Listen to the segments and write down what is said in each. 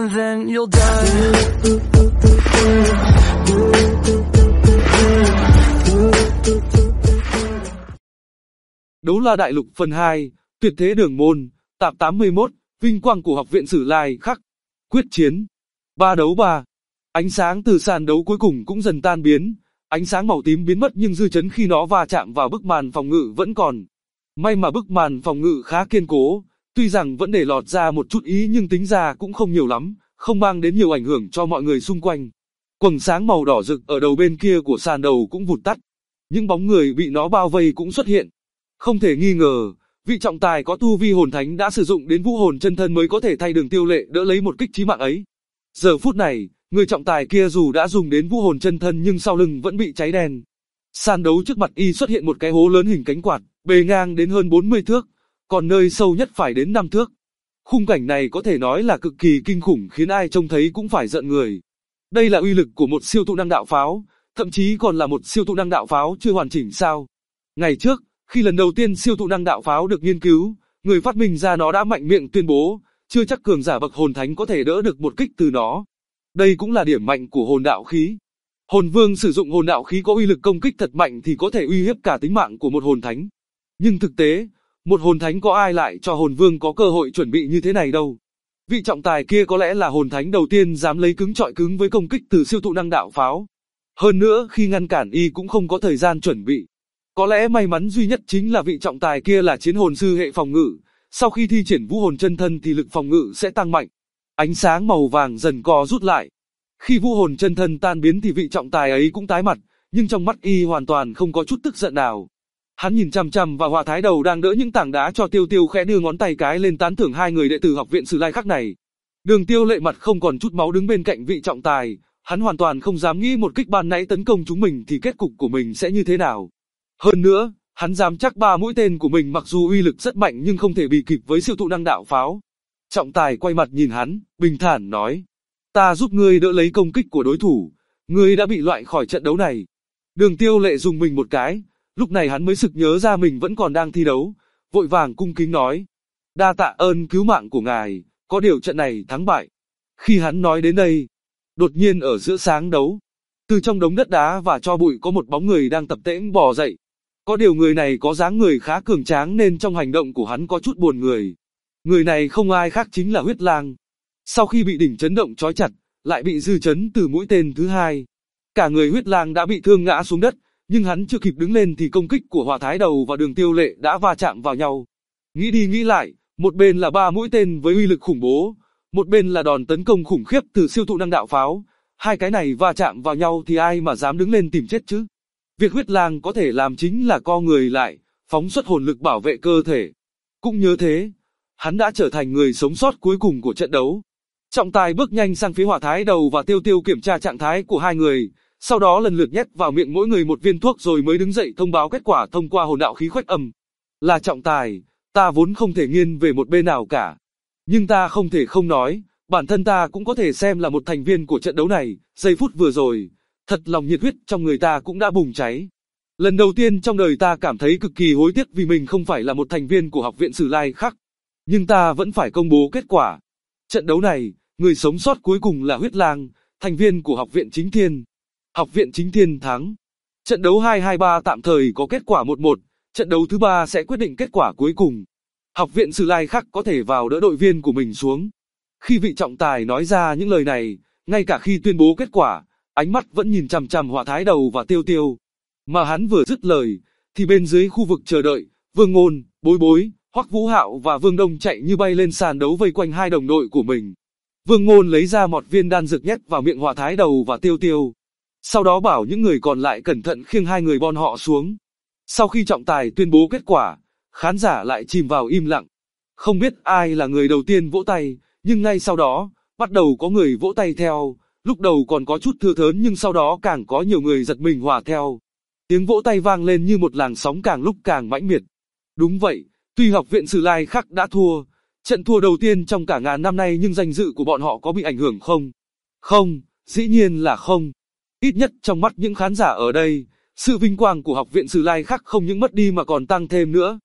and then you'll die. Đấu La Đại Lục phần 2, Tuyệt Thế Đường Môn, tập 81, vinh quang của Học viện Sử Lai Khắc. Quyết chiến. 3 đấu 3. Ánh sáng từ sàn đấu cuối cùng cũng dần tan biến, ánh sáng màu tím biến mất nhưng dư chấn khi nó va chạm vào bức màn phòng ngự vẫn còn. May mà bức màn phòng ngự khá kiên cố, tuy rằng vẫn để lọt ra một chút ý nhưng tính ra cũng không nhiều lắm, không mang đến nhiều ảnh hưởng cho mọi người xung quanh. Quầng sáng màu đỏ rực ở đầu bên kia của sàn đầu cũng vụt tắt. Những bóng người bị nó bao vây cũng xuất hiện. Không thể nghi ngờ, vị trọng tài có tu vi hồn thánh đã sử dụng đến vũ hồn chân thân mới có thể thay Đường Tiêu Lệ đỡ lấy một kích chí mạng ấy. Giờ phút này, người trọng tài kia dù đã dùng đến vũ hồn chân thân nhưng sau lưng vẫn bị cháy đen. Sàn đấu trước mặt y xuất hiện một cái hố lớn hình cánh quạt, bề ngang đến hơn 40 thước, còn nơi sâu nhất phải đến 5 thước. Khung cảnh này có thể nói là cực kỳ kinh khủng khiến ai trông thấy cũng phải giận người. Đây là uy lực của một siêu tụ năng đạo pháo, thậm chí còn là một siêu tụ năng đạo pháo chưa hoàn chỉnh sao. Ngày trước, khi lần đầu tiên siêu tụ năng đạo pháo được nghiên cứu, người phát minh ra nó đã mạnh miệng tuyên bố, chưa chắc cường giả bậc hồn thánh có thể đỡ được một kích từ nó. Đây cũng là điểm mạnh của hồn đạo khí. Hồn vương sử dụng hồn đạo khí có uy lực công kích thật mạnh thì có thể uy hiếp cả tính mạng của một hồn thánh. Nhưng thực tế, một hồn thánh có ai lại cho hồn vương có cơ hội chuẩn bị như thế này đâu. Vị trọng tài kia có lẽ là hồn thánh đầu tiên dám lấy cứng chọi cứng với công kích từ siêu tụ năng đạo pháo. Hơn nữa khi ngăn cản y cũng không có thời gian chuẩn bị. Có lẽ may mắn duy nhất chính là vị trọng tài kia là chiến hồn sư hệ phòng ngự, sau khi thi triển vũ hồn chân thân thì lực phòng ngự sẽ tăng mạnh. Ánh sáng màu vàng dần co rút lại. Khi vũ hồn chân thân tan biến thì vị trọng tài ấy cũng tái mặt, nhưng trong mắt y hoàn toàn không có chút tức giận nào. Hắn nhìn chằm chằm vào Hỏa Thái Đầu đang đỡ những tảng đá cho Tiêu Tiêu, khẽ đưa ngón tay cái lên tán thưởng hai người đệ tử Học viện Sử Lai Khắc này. Đường Tiêu Lệ mặt không còn chút máu đứng bên cạnh vị trọng tài, hắn hoàn toàn không dám nghĩ một kích ban nãy tấn công chúng mình thì kết cục của mình sẽ như thế nào. Hơn nữa, hắn dám chắc 3 mũi tên của mình mặc dù uy lực rất mạnh nhưng không thể bì kịp với siêu tụ năng đạo pháo. Trọng tài quay mặt nhìn hắn, bình thản nói: "Ta giúp ngươi đỡ lấy công kích của đối thủ, ngươi đã bị loại khỏi trận đấu này." Đường Tiêu Lệ dùng mình một cái, lúc này hắn mới sực nhớ ra mình vẫn còn đang thi đấu, vội vàng cung kính nói: "Đa tạ ơn cứu mạng của ngài, có điều trận này thắng bại." Khi hắn nói đến đây, đột nhiên ở giữa sáng đấu, từ trong đống đất đá và tro bụi có một bóng người đang tập tễnh bò dậy. Có điều người này có dáng người khá cường tráng nên trong hành động của hắn có chút buồn người. Người này không ai khác chính là Huyết Lang. Sau khi bị đỉnh chấn động trói chặt, lại bị dư chấn từ mũi tên thứ hai. Cả người Huyết Lang đã bị thương ngã xuống đất, nhưng hắn chưa kịp đứng lên thì công kích của Hỏa Thái Đầu và Đường Tiêu Lệ đã va chạm vào nhau. Nghĩ đi nghĩ lại, một bên là 3 mũi tên với uy lực khủng bố, một bên là đòn tấn công khủng khiếp từ siêu tụ năng đạo pháo. Hai cái này va chạm vào nhau thì ai mà dám đứng lên tìm chết chứ? Việc Huyết Lang có thể làm chính là co người lại, phóng xuất hồn lực bảo vệ cơ thể. Cũng nhớ thế, hắn đã trở thành người sống sót cuối cùng của trận đấu. Trọng tài bước nhanh sang phía Hỏa Thái Đầu và Tiêu Tiêu kiểm tra trạng thái của hai người, sau đó lần lượt nhét vào miệng mỗi người một viên thuốc rồi mới đứng dậy thông báo kết quả thông qua hồn đạo khí khuếch âm. Là trọng tài, ta vốn không thể nghiêng về một bên nào cả. Nhưng ta không thể không nói, bản thân ta cũng có thể xem là một thành viên của trận đấu này. Giây phút vừa rồi, thật lòng nhiệt huyết trong người ta cũng đã bùng cháy. Lần đầu tiên trong đời ta cảm thấy cực kỳ hối tiếc vì mình không phải là một thành viên của Học viện Sử Lai Khắc. Nhưng ta vẫn phải công bố kết quả. Trận đấu này, người sống sót cuối cùng là Huyết Lang, thành viên của Học viện Chính Thiên. Học viện Chính Thiên thắng. Trận đấu 2-2-3 tạm thời có kết quả 1-1, trận đấu thứ 3 sẽ quyết định kết quả cuối cùng. Học viện Sử Lai Khắc có thể vào đỡ đội viên của mình xuống. Khi vị trọng tài nói ra những lời này, ngay cả khi tuyên bố kết quả, ánh mắt vẫn nhìn chằm chằm Hỏa Thái Đầu và Tiêu Tiêu. Mà hắn vừa dứt lời, thì bên dưới khu vực chờ đợi, Vương Ngôn, Bối Bối, Hoắc Vũ Hạo và Vương Đông chạy như bay lên sàn đấu vây quanh hai đồng đội của mình. Vương Ngôn lấy ra một viên đan dược nhét vào miệng Hỏa Thái Đầu và Tiêu Tiêu. Sau đó bảo những người còn lại cẩn thận khiêng hai người bọn họ xuống. Sau khi trọng tài tuyên bố kết quả, khán giả lại chìm vào im lặng. Không biết ai là người đầu tiên vỗ tay, nhưng ngay sau đó, bắt đầu có người vỗ tay theo. Lúc đầu còn có chút thưa thớn nhưng sau đó càng có nhiều người giật mình hòa theo. Tiếng vỗ tay vang lên như một làn sóng càng lúc càng mãnh liệt. Đúng vậy, tuy Học viện Sử Lai Khắc đã thua, trận thua đầu tiên trong cả ngàn năm nay nhưng danh dự của bọn họ có bị ảnh hưởng không? Không, dĩ nhiên là không. Ít nhất trong mắt những khán giả ở đây, sự vinh quang của Học viện Sử Lai Khắc không những mất đi mà còn tăng thêm nữa.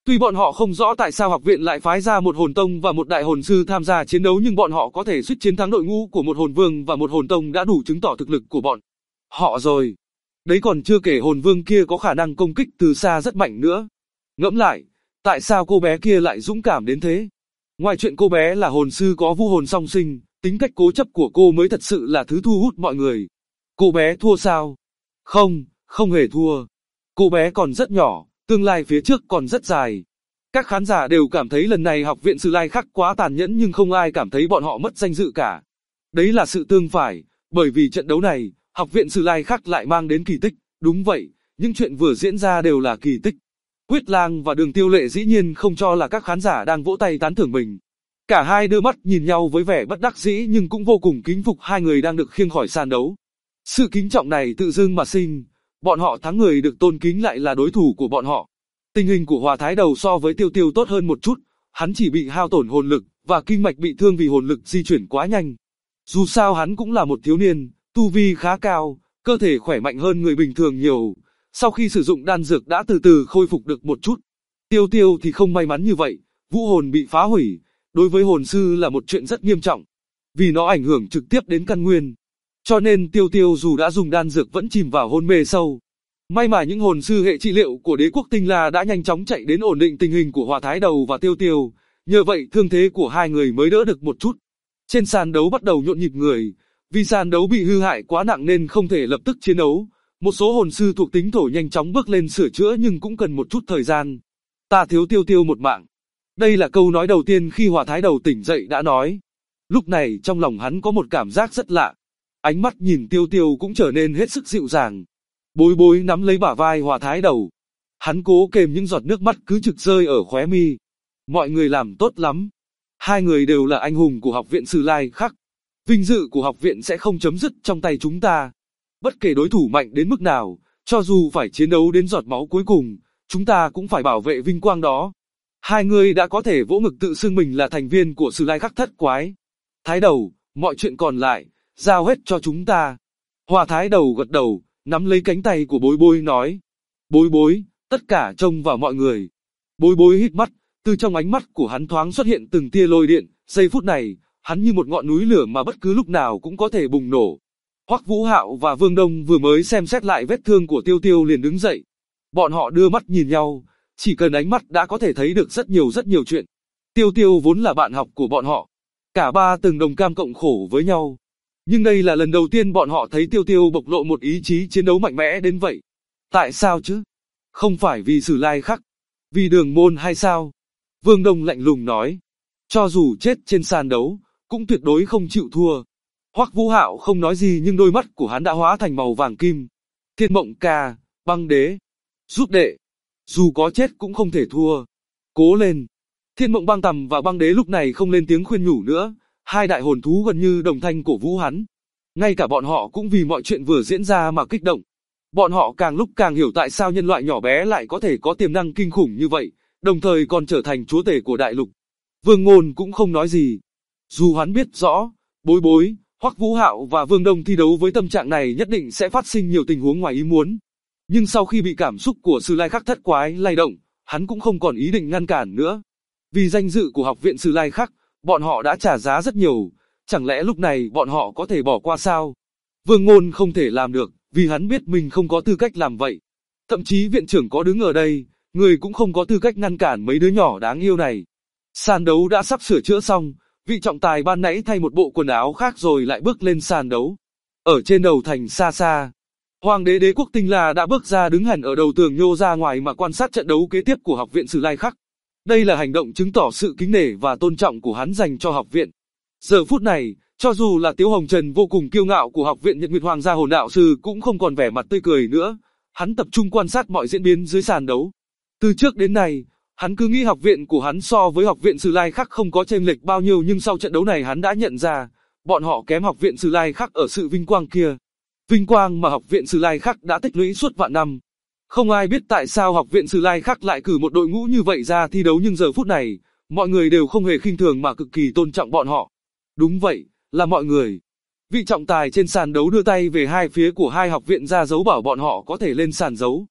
Tuy bọn họ không rõ tại sao học viện lại phái ra một hồn tông và một đại hồn sư tham gia chiến đấu, nhưng bọn họ có thể suýt chiến thắng đội ngũ của một hồn vương và một hồn tông đã đủ chứng tỏ thực lực của bọn họ rồi. Đấy còn chưa kể hồn vương kia có khả năng công kích từ xa rất mạnh nữa. Ngẫm lại, tại sao cô bé kia lại dũng cảm đến thế? Ngoài chuyện cô bé là hồn sư có vũ hồn song sinh, tính cách cố chấp của cô mới thật sự là thứ thu hút mọi người. Cô bé thua sao? Không, không hề thua. Cô bé còn rất nhỏ, tương lai phía trước còn rất dài. Các khán giả đều cảm thấy lần này học viện Sử Lai Khắc quá tàn nhẫn, nhưng không ai cảm thấy bọn họ mất danh dự cả. Đấy là sự tương phải, bởi vì trận đấu này, học viện Sử Lai Khắc lại mang đến kỳ tích. Đúng vậy, những chuyện vừa diễn ra đều là kỳ tích. Huyết Lang và Đường Tiêu Lệ dĩ nhiên không cho là các khán giả đang vỗ tay tán thưởng mình. Cả hai đưa mắt nhìn nhau với vẻ bất đắc dĩ, nhưng cũng vô cùng kính phục hai người đang được khiêng khỏi sàn đấu. Sự kính trọng này tự dưng mà sinh, bọn họ thắng người được tôn kính lại là đối thủ của bọn họ. Tình hình của Hòa Thái Đầu so với Tiêu Tiêu tốt hơn một chút, hắn chỉ bị hao tổn hồn lực và kinh mạch bị thương vì hồn lực di chuyển quá nhanh. Dù sao hắn cũng là một thiếu niên, tu vi khá cao, cơ thể khỏe mạnh hơn người bình thường nhiều. Sau khi sử dụng đan dược đã từ từ khôi phục được một chút. Tiêu Tiêu thì không may mắn như vậy, vũ hồn bị phá hủy, đối với hồn sư là một chuyện rất nghiêm trọng, vì nó ảnh hưởng trực tiếp đến căn nguyên. Cho nên Tiêu Tiêu dù đã dùng đan dược vẫn chìm vào hôn mê sâu. May mà những hồn sư hệ trị liệu của Đế quốc Tinh La đã nhanh chóng chạy đến ổn định tình hình của Hòa Thái Đầu và Tiêu Tiêu, nhờ vậy thương thế của hai người mới đỡ được một chút. Trên sàn đấu bắt đầu nhộn nhịp người, vì sàn đấu bị hư hại quá nặng nên không thể lập tức chiến đấu. Một số hồn sư thuộc tính thổ nhanh chóng bước lên sửa chữa nhưng cũng cần một chút thời gian. Ta thiếu Tiêu Tiêu một mạng. Đây là câu nói đầu tiên khi Hòa Thái Đầu tỉnh dậy đã nói. Lúc này trong lòng hắn có một cảm giác rất lạ. Ánh mắt nhìn Tiêu Tiêu cũng trở nên hết sức dịu dàng. Bối Bối nắm lấy bả vai Hòa Thái Đầu. Hắn cố kềm những giọt nước mắt cứ trực rơi ở khóe mi. Mọi người làm tốt lắm. Hai người đều là anh hùng của học viện Sử Lai Khắc. Vinh dự của học viện sẽ không chấm dứt trong tay chúng ta. Bất kể đối thủ mạnh đến mức nào, cho dù phải chiến đấu đến giọt máu cuối cùng, chúng ta cũng phải bảo vệ vinh quang đó. Hai người đã có thể vỗ ngực tự xưng mình là thành viên của Sử Lai Khắc thất quái. Thái Đầu, mọi chuyện còn lại, giao hết cho chúng ta. Hòa Thái Đầu gật đầu, nắm lấy cánh tay của Bối Bối nói. Bối Bối, tất cả trông vào mọi người. Bối Bối hít mắt, từ trong ánh mắt của hắn thoáng xuất hiện từng tia lôi điện. Giây phút này, hắn như một ngọn núi lửa mà bất cứ lúc nào cũng có thể bùng nổ. Hoắc Vũ Hạo và Vương Đông vừa mới xem xét lại vết thương của Tiêu Tiêu liền đứng dậy. Bọn họ đưa mắt nhìn nhau, chỉ cần ánh mắt đã có thể thấy được rất nhiều chuyện. Tiêu Tiêu vốn là bạn học của bọn họ. Cả ba từng đồng cam cộng khổ với nhau. Nhưng đây là lần đầu tiên bọn họ thấy Tiêu Tiêu bộc lộ một ý chí chiến đấu mạnh mẽ đến vậy. Tại sao chứ? Không phải vì Sử Lai Khắc, vì Đường Môn hay sao? Vương Đông lạnh lùng nói. Cho dù chết trên sàn đấu, cũng tuyệt đối không chịu thua. Hoắc Vũ Hạo không nói gì nhưng đôi mắt của hắn đã hóa thành màu vàng kim. Thiên Mộng ca, Băng Đế, giúp đệ. Dù có chết cũng không thể thua. Cố lên. Thiên Mộng Băng Tầm và Băng Đế lúc này không lên tiếng khuyên nhủ nữa. Hai đại hồn thú gần như đồng thanh cổ vũ hắn. Ngay cả bọn họ cũng vì mọi chuyện vừa diễn ra mà kích động. Bọn họ càng lúc càng hiểu tại sao nhân loại nhỏ bé lại có thể có tiềm năng kinh khủng như vậy, đồng thời còn trở thành chúa tể của đại lục. Vương Ngôn cũng không nói gì. Dù hắn biết rõ, Bối Bối, Hoắc Vũ Hạo và Vương Đông thi đấu với tâm trạng này nhất định sẽ phát sinh nhiều tình huống ngoài ý muốn. Nhưng sau khi bị cảm xúc của Sử Lai Khắc thất quái lay động, hắn cũng không còn ý định ngăn cản nữa. Vì danh dự của học viện Sử Lai Khắc, bọn họ đã trả giá rất nhiều, chẳng lẽ lúc này bọn họ có thể bỏ qua sao? Vương Ngôn không thể làm được, vì hắn biết mình không có tư cách làm vậy. Thậm chí viện trưởng có đứng ở đây, người cũng không có tư cách ngăn cản mấy đứa nhỏ đáng yêu này. Sàn đấu đã sắp sửa chữa xong, vị trọng tài ban nãy thay một bộ quần áo khác rồi lại bước lên sàn đấu. Ở trên đầu thành xa xa, Hoàng đế Đế quốc Tinh La đã bước ra đứng hẳn ở đầu tường nhô ra ngoài mà quan sát trận đấu kế tiếp của học viện Sử Lai Khắc. Đây là hành động chứng tỏ sự kính nể và tôn trọng của hắn dành cho học viện. Giờ phút này, cho dù là Tiếu Hồng Trần vô cùng kiêu ngạo của học viện Nhật Nguyệt Hoàng gia hồn đạo sư cũng không còn vẻ mặt tươi cười nữa. Hắn tập trung quan sát mọi diễn biến dưới sàn đấu. Từ trước đến nay, hắn cứ nghĩ học viện của hắn so với học viện Sử Lai Khắc không có chênh lệch bao nhiêu, nhưng sau trận đấu này hắn đã nhận ra, bọn họ kém học viện Sử Lai Khắc ở sự vinh quang kia. Vinh quang mà học viện Sử Lai Khắc đã tích lũy suốt vạn năm. Không ai biết tại sao học viện Sử Lai Khắc lại cử một đội ngũ như vậy ra thi đấu, nhưng giờ phút này, mọi người đều không hề khinh thường mà cực kỳ tôn trọng bọn họ. Đúng vậy, là mọi người. Vị trọng tài trên sàn đấu đưa tay về hai phía của hai học viện ra dấu bảo bọn họ có thể lên sàn đấu.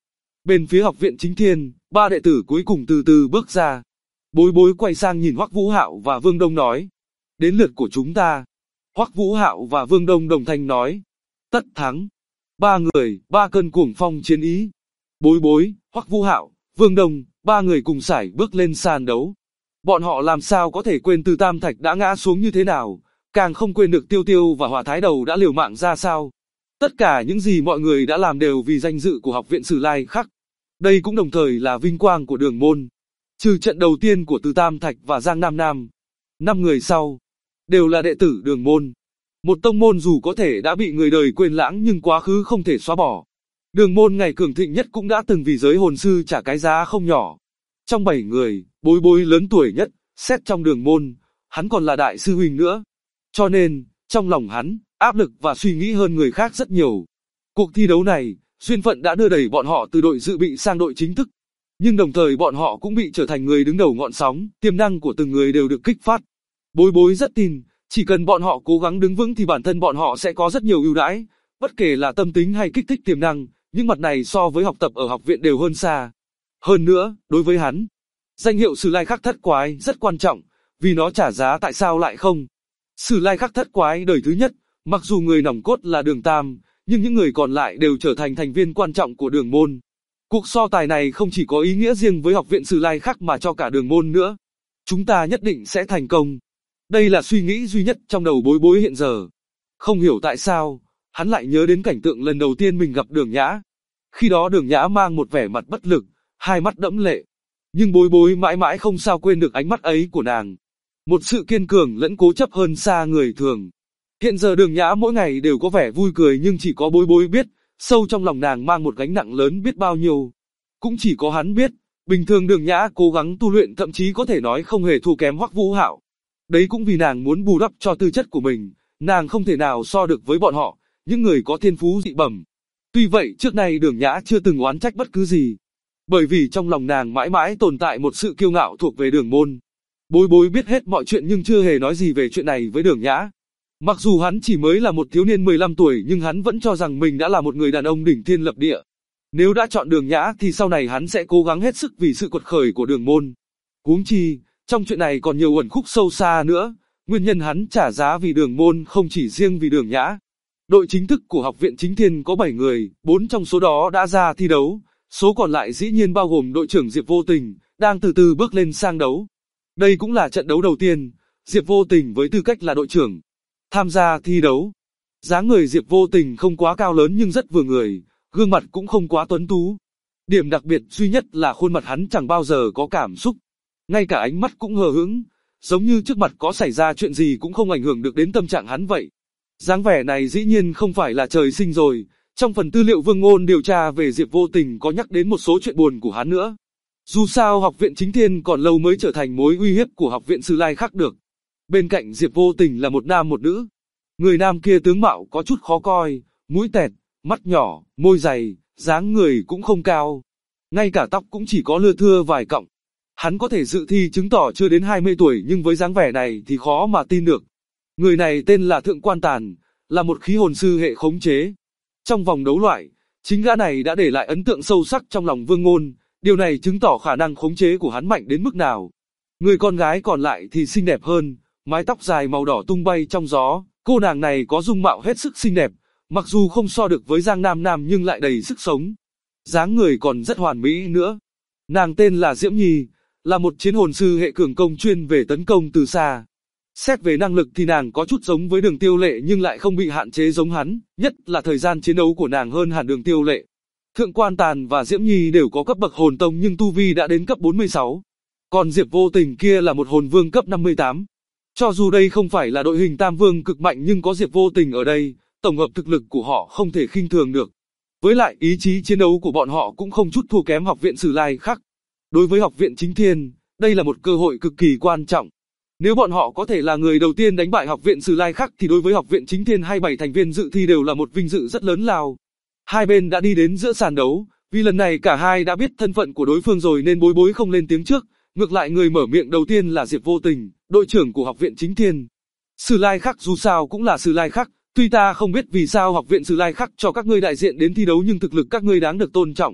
Bên phía học viện Chính Thiên, ba đệ tử cuối cùng từ từ bước ra. Bối Bối quay sang nhìn Hoắc Vũ Hạo và Vương Đông nói. Đến lượt của chúng ta. Hoắc Vũ Hạo và Vương Đông đồng thanh nói. Tất thắng. Ba người, ba cơn cuồng phong chiến ý. Bối Bối, Hoắc Vũ Hạo, Vương Đông, ba người cùng sải bước lên sàn đấu. Bọn họ làm sao có thể quên Từ Tam Thạch đã ngã xuống như thế nào, càng không quên được Tiêu Tiêu và Hỏa Thái Đầu đã liều mạng ra sao. Tất cả những gì mọi người đã làm đều vì danh dự của học viện Sử Lai Khắc. Đây cũng đồng thời là vinh quang của Đường môn. Trừ trận đầu tiên của Từ Tam Thạch và Giang Nam Nam, 5 người sau đều là đệ tử Đường môn. Một tông môn dù có thể đã bị người đời quên lãng nhưng quá khứ không thể xóa bỏ. Đường môn ngày cường thịnh nhất cũng đã từng vì giới hồn sư trả cái giá không nhỏ. Trong 7 người, Bối Bối lớn tuổi nhất, xét trong Đường môn, hắn còn là đại sư huynh nữa. Cho nên, trong lòng hắn, áp lực và suy nghĩ hơn người khác rất nhiều. Cuộc thi đấu này, duyên phận đã đưa đẩy bọn họ từ đội dự bị sang đội chính thức. Nhưng đồng thời bọn họ cũng bị trở thành người đứng đầu ngọn sóng, tiềm năng của từng người đều được kích phát. Bối Bối rất tin, chỉ cần bọn họ cố gắng đứng vững thì bản thân bọn họ sẽ có rất nhiều ưu đãi, bất kể là tâm tính hay kích thích tiềm năng, những mặt này so với học tập ở học viện đều hơn xa. Hơn nữa, đối với hắn, danh hiệu Sử Lai Khắc Thất Quái rất quan trọng, vì nó trả giá tại sao lại không. Sử Lai Khắc Thất Quái đời thứ nhất, mặc dù người nòng cốt là Đường Tam, nhưng những người còn lại đều trở thành thành viên quan trọng của Đường môn. Cuộc so tài này không chỉ có ý nghĩa riêng với học viện Sử Lai Khắc mà cho cả Đường môn nữa. Chúng ta nhất định sẽ thành công. Đây là suy nghĩ duy nhất trong đầu Bối Bối hiện giờ. Không hiểu tại sao, hắn lại nhớ đến cảnh tượng lần đầu tiên mình gặp Đường Nhã. Khi đó Đường Nhã mang một vẻ mặt bất lực, hai mắt đẫm lệ. Nhưng Bối Bối mãi mãi không sao quên được ánh mắt ấy của nàng. Một sự kiên cường lẫn cố chấp hơn xa người thường. Hiện giờ Đường Nhã mỗi ngày đều có vẻ vui cười nhưng chỉ có Bối Bối biết, sâu trong lòng nàng mang một gánh nặng lớn biết bao nhiêu. Cũng chỉ có hắn biết, bình thường Đường Nhã cố gắng tu luyện thậm chí có thể nói không hề thua kém Hoắc Vũ Hạo. Đấy cũng vì nàng muốn bù đắp cho tư chất của mình, nàng không thể nào so được với bọn họ, những người có thiên phú dị bẩm. Tuy vậy trước nay Đường Nhã chưa từng oán trách bất cứ gì. Bởi vì trong lòng nàng mãi mãi tồn tại một sự kiêu ngạo thuộc về Đường môn. Bối Bối biết hết mọi chuyện nhưng chưa hề nói gì về chuyện này với Đường Nhã. Mặc dù hắn chỉ mới là một thiếu niên 15 tuổi nhưng hắn vẫn cho rằng mình đã là một người đàn ông đỉnh thiên lập địa. Nếu đã chọn Đường Nhã thì sau này hắn sẽ cố gắng hết sức vì sự quật khởi của Đường môn. Huống chi, trong chuyện này còn nhiều ẩn khúc sâu xa nữa, nguyên nhân hắn trả giá vì Đường môn không chỉ riêng vì Đường Nhã. Đội chính thức của học viện Chính Thiên có 7 người, 4 trong số đó đã ra thi đấu, số còn lại dĩ nhiên bao gồm đội trưởng Diệp Vô Tình, đang từ từ bước lên sang đấu. Đây cũng là trận đấu đầu tiên, Diệp Vô Tình với tư cách là đội trưởng tham gia thi đấu. Dáng người Diệp Vô Tình không quá cao lớn nhưng rất vừa người, gương mặt cũng không quá tuấn tú. Điểm đặc biệt duy nhất là khuôn mặt hắn chẳng bao giờ có cảm xúc, ngay cả ánh mắt cũng hờ hững, giống như trước mặt có xảy ra chuyện gì cũng không ảnh hưởng được đến tâm trạng hắn vậy. Dáng vẻ này dĩ nhiên không phải là trời sinh rồi, trong phần tư liệu Vương Ngôn điều tra về Diệp Vô Tình có nhắc đến một số chuyện buồn của hắn nữa. Dù sao học viện Chính Thiên còn lâu mới trở thành mối uy hiếp của học viện Sử Lai Khắc được. Bên cạnh Diệp Vô Tình là một nam một nữ. Người nam kia tướng mạo có chút khó coi, mũi tẹt, mắt nhỏ, môi dày, dáng người cũng không cao. Ngay cả tóc cũng chỉ có lưa thưa vài cọng. Hắn có thể dự thi chứng tỏ chưa đến 20 tuổi nhưng với dáng vẻ này thì khó mà tin được. Người này tên là Thượng Quan Tàn, là một khí hồn sư hệ khống chế. Trong vòng đấu loại, chính gã này đã để lại ấn tượng sâu sắc trong lòng Vương Ngôn, điều này chứng tỏ khả năng khống chế của hắn mạnh đến mức nào. Người con gái còn lại thì xinh đẹp hơn, mái tóc dài màu đỏ tung bay trong gió, cô nàng này có dung mạo hết sức xinh đẹp, mặc dù không so được với Giang Nam Nam nhưng lại đầy sức sống. Dáng người còn rất hoàn mỹ nữa. Nàng tên là Diễm Nhi, là một chiến hồn sư hệ cường công chuyên về tấn công từ xa. Xét về năng lực thì nàng có chút giống với Đường Tiêu Lệ nhưng lại không bị hạn chế giống hắn, nhất là thời gian chiến đấu của nàng hơn hẳn Đường Tiêu Lệ. Thượng Quan Tàn và Diễm Nhi đều có cấp bậc hồn tông nhưng tu vi đã đến cấp 46. Còn Diệp Vô Tình kia là một hồn vương cấp 58. Cho dù đây không phải là đội hình tam vương cực mạnh nhưng có Diệp Vô Tình ở đây, tổng hợp thực lực của họ không thể khinh thường được. Với lại ý chí chiến đấu của bọn họ cũng không chút thua kém học viện Sử Lai Khắc. Đối với học viện Chính Thiên, đây là một cơ hội cực kỳ quan trọng. Nếu bọn họ có thể là người đầu tiên đánh bại học viện Sử Lai Khắc thì đối với học viện Chính Thiên hay 7 thành viên dự thi đều là một vinh dự rất lớn lao. Hai bên đã đi đến giữa sàn đấu, vì lần này cả hai đã biết thân phận của đối phương rồi nên Bối Bối không lên tiếng trước, ngược lại người mở miệng đầu tiên là Diệp Vô Tình, đội trưởng của học viện Chính Thiên. Sử Lai Khắc dù sao cũng là Sử Lai Khắc, tuy ta không biết vì sao học viện Sử Lai Khắc cho các ngươi đại diện đến thi đấu nhưng thực lực các ngươi đáng được tôn trọng.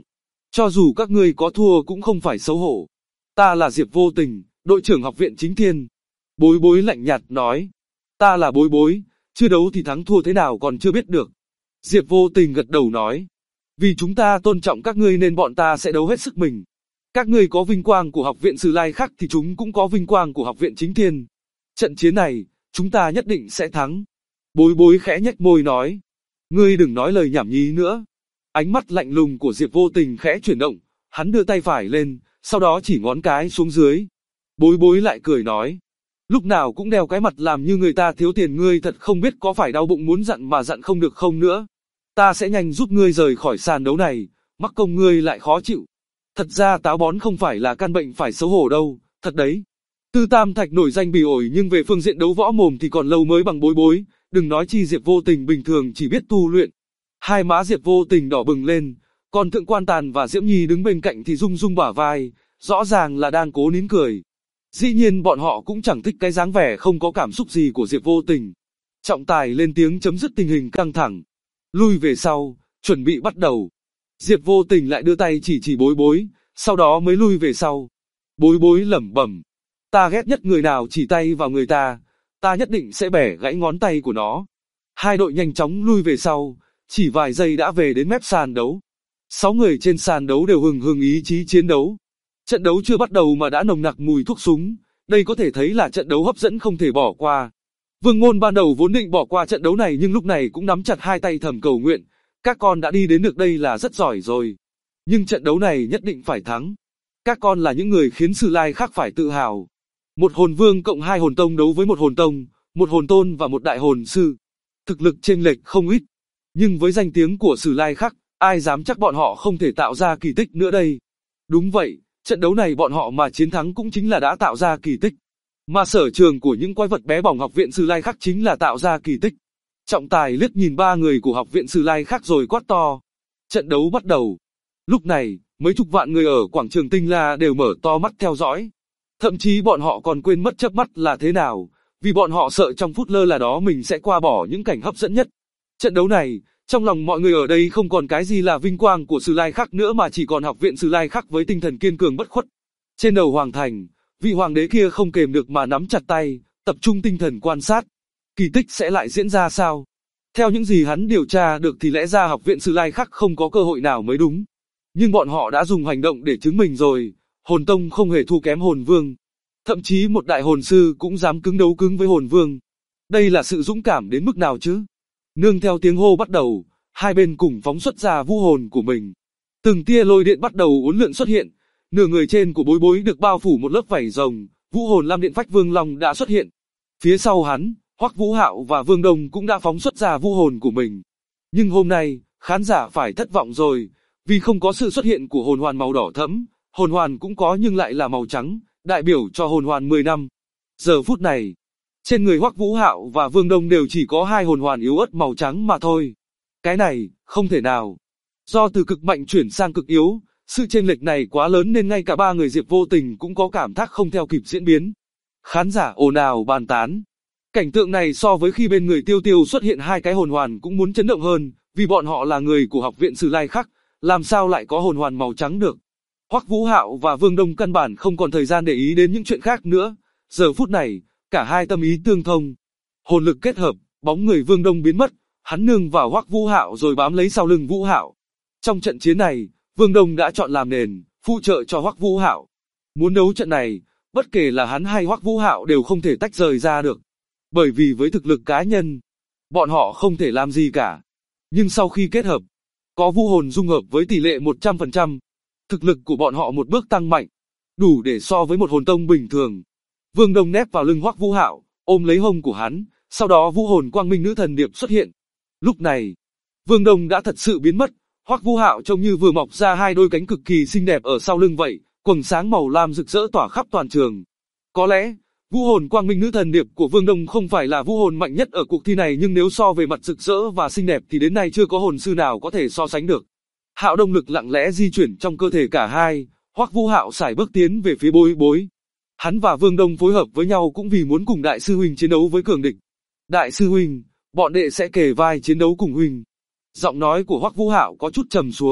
Cho dù các ngươi có thua cũng không phải xấu hổ. Ta là Diệp Vô Tình, đội trưởng học viện Chính Thiên. Bối Bối lạnh nhạt nói. Ta là Bối Bối, chưa đấu thì thắng thua thế nào còn chưa biết được. Diệp Vô Tình gật đầu nói. Vì chúng ta tôn trọng các ngươi nên bọn ta sẽ đấu hết sức mình. Các ngươi có vinh quang của học viện Sử Lai Khắc thì chúng cũng có vinh quang của học viện Chính Thiên. Trận chiến này, chúng ta nhất định sẽ thắng. Bối Bối khẽ nhếch môi nói. Ngươi đừng nói lời nhảm nhí nữa. Ánh mắt lạnh lùng của Diệp Vô Tình khẽ chuyển động, hắn đưa tay phải lên, sau đó chỉ ngón cái xuống dưới. Bối Bối lại cười nói. Lúc nào cũng đeo cái mặt làm như người ta thiếu tiền, ngươi thật không biết có phải đau bụng muốn dặn mà dặn không được không nữa. Ta sẽ nhanh giúp ngươi rời khỏi sàn đấu này, mắc công ngươi lại khó chịu. Thật ra táo bón không phải là căn bệnh phải xấu hổ đâu, thật đấy. Tư Tam Thạch nổi danh bỉ ổi nhưng về phương diện đấu võ mồm thì còn lâu mới bằng Bối Bối, đừng nói chi Diệp Vô Tình bình thường chỉ biết tu luyện. Hai má Diệp Vô Tình đỏ bừng lên, còn Thượng Quan Tàn và Diễm Nhi đứng bên cạnh thì rung rung bả vai, rõ ràng là đang cố nín cười. Dĩ nhiên bọn họ cũng chẳng thích cái dáng vẻ không có cảm xúc gì của Diệp Vô Tình. Trọng tài lên tiếng chấm dứt tình hình căng thẳng. Lui về sau, chuẩn bị bắt đầu. Diệp Vô Tình lại đưa tay chỉ Bối Bối, sau đó mới lui về sau. Bối Bối lẩm bẩm. Ta ghét nhất người nào chỉ tay vào người ta nhất định sẽ bẻ gãy ngón tay của nó. Hai đội nhanh chóng lui về sau, chỉ vài giây đã về đến mép sàn đấu. 6 người trên sàn đấu đều hừng hừng ý chí chiến đấu. Trận đấu chưa bắt đầu mà đã nồng nặc mùi thuốc súng, đây có thể thấy là trận đấu hấp dẫn không thể bỏ qua. Vương Ngôn ban đầu vốn định bỏ qua trận đấu này nhưng lúc này cũng nắm chặt hai tay thầm cầu nguyện, các con đã đi đến được đây là rất giỏi rồi. Nhưng trận đấu này nhất định phải thắng. Các con là những người khiến Sử Lai Khắc phải tự hào. Một hồn vương cộng 2 hồn tông đấu với một hồn tông, một hồn tôn và một đại hồn sư. Thực lực chênh lệch không ít. Nhưng với danh tiếng của Sử Lai Khắc, ai dám chắc bọn họ không thể tạo ra kỳ tích nữa đây. Đúng vậy, trận đấu này bọn họ mà chiến thắng cũng chính là đã tạo ra kỳ tích. Mà sở trường của những quái vật bé bỏng học viện Sử Lai Khắc chính là tạo ra kỳ tích. Trọng tài liếc nhìn 3 người của học viện Sử Lai Khắc rồi quát to. Trận đấu bắt đầu. Lúc này, mấy chục vạn người ở quảng trường Tinh La đều mở to mắt theo dõi. Thậm chí bọn họ còn quên mất chớp mắt là thế nào, vì bọn họ sợ trong phút lơ là đó mình sẽ qua bỏ những cảnh hấp dẫn nhất. Trận đấu này, trong lòng mọi người ở đây không còn cái gì là vinh quang của Sử Lai Khắc nữa mà chỉ còn học viện Sử Lai Khắc với tinh thần kiên cường bất khuất. Trên đầu hoàng thành, vị hoàng đế kia không kềm được mà nắm chặt tay, tập trung tinh thần quan sát. Kỳ tích sẽ lại diễn ra sao? Theo những gì hắn điều tra được thì lẽ ra học viện Sử Lai Khắc không có cơ hội nào mới đúng. Nhưng bọn họ đã dùng hành động để chứng minh rồi, hồn tông không hề thua kém hồn vương. Thậm chí một đại hồn sư cũng dám cứng đấu cứng với hồn vương. Đây là sự dũng cảm đến mức nào chứ? Nương theo tiếng hô bắt đầu, hai bên cùng phóng xuất ra vũ hồn của mình. Từng tia lôi điện bắt đầu uốn lượn xuất hiện, nửa người trên của Bối Bối được bao phủ một lớp vảy rồng, vũ hồn Lam Điện Phách Vương Long đã xuất hiện. Phía sau hắn, Hoắc Vũ Hạo và Vương Đông cũng đã phóng xuất ra vũ hồn của mình. Nhưng hôm nay, khán giả phải thất vọng rồi, vì không có sự xuất hiện của hồn hoàn màu đỏ thẫm, hồn hoàn cũng có nhưng lại là màu trắng, đại biểu cho hồn hoàn 10 năm. Giờ phút này, trên người Hoắc Vũ Hạo và Vương Đông đều chỉ có 2 hồn hoàn yếu ớt màu trắng mà thôi. Cái này, không thể nào. Do từ cực mạnh chuyển sang cực yếu, sự chênh lệch này quá lớn nên ngay cả 3 người Diệp Vô Tình cũng có cảm giác không theo kịp diễn biến. Khán giả ồn ào bàn tán. Cảnh tượng này so với khi bên người Tiêu Tiêu xuất hiện 2 cái hồn hoàn cũng muốn chấn động hơn, vì bọn họ là người của học viện Sử Lai Khắc, làm sao lại có hồn hoàn màu trắng được. Hoắc Vũ Hạo và Vương Đông căn bản không còn thời gian để ý đến những chuyện khác nữa. Giờ phút này, cả hai tâm ý tương thông. Hồn lực kết hợp, bóng người Vương Đông biến mất, hắn nương vào Hoắc Vũ Hạo rồi bám lấy sau lưng Vũ Hạo. Trong trận chiến này, Vương Đông đã chọn làm nền, phụ trợ cho Hoắc Vũ Hạo. Muốn đấu trận này, bất kể là hắn hay Hoắc Vũ Hạo đều không thể tách rời ra được. Bởi vì với thực lực cá nhân, bọn họ không thể làm gì cả. Nhưng sau khi kết hợp, có vũ hồn dung hợp với tỷ lệ 100%, thực lực của bọn họ một bước tăng mạnh, đủ để so với một hồn tông bình thường. Vương Đông nép vào lưng Hoắc Vũ Hạo, ôm lấy hông của hắn, sau đó vũ hồn Quang Minh Nữ Thần Điệp xuất hiện. Lúc này, Vương Đông đã thật sự biến mất, Hoắc Vũ Hạo trông như vừa mọc ra 2 đôi cánh cực kỳ xinh đẹp ở sau lưng vậy, quầng sáng màu lam rực rỡ tỏa khắp toàn trường. Có lẽ, vũ hồn Quang Minh Nữ Thần Điệp của Vương Đông không phải là vũ hồn mạnh nhất ở cuộc thi này nhưng nếu so về mặt rực rỡ và xinh đẹp thì đến nay chưa có hồn sư nào có thể so sánh được. Hạo động lực lặng lẽ di chuyển trong cơ thể cả hai, Hoắc Vũ Hạo sải bước tiến về phía Bối Bối. Hắn và Vương Đông phối hợp với nhau cũng vì muốn cùng Đại sư huynh chiến đấu với cường địch. Đại sư huynh, bọn đệ sẽ kề vai chiến đấu cùng huynh. Giọng nói của Hoắc Vũ Hạo có chút trầm xuống,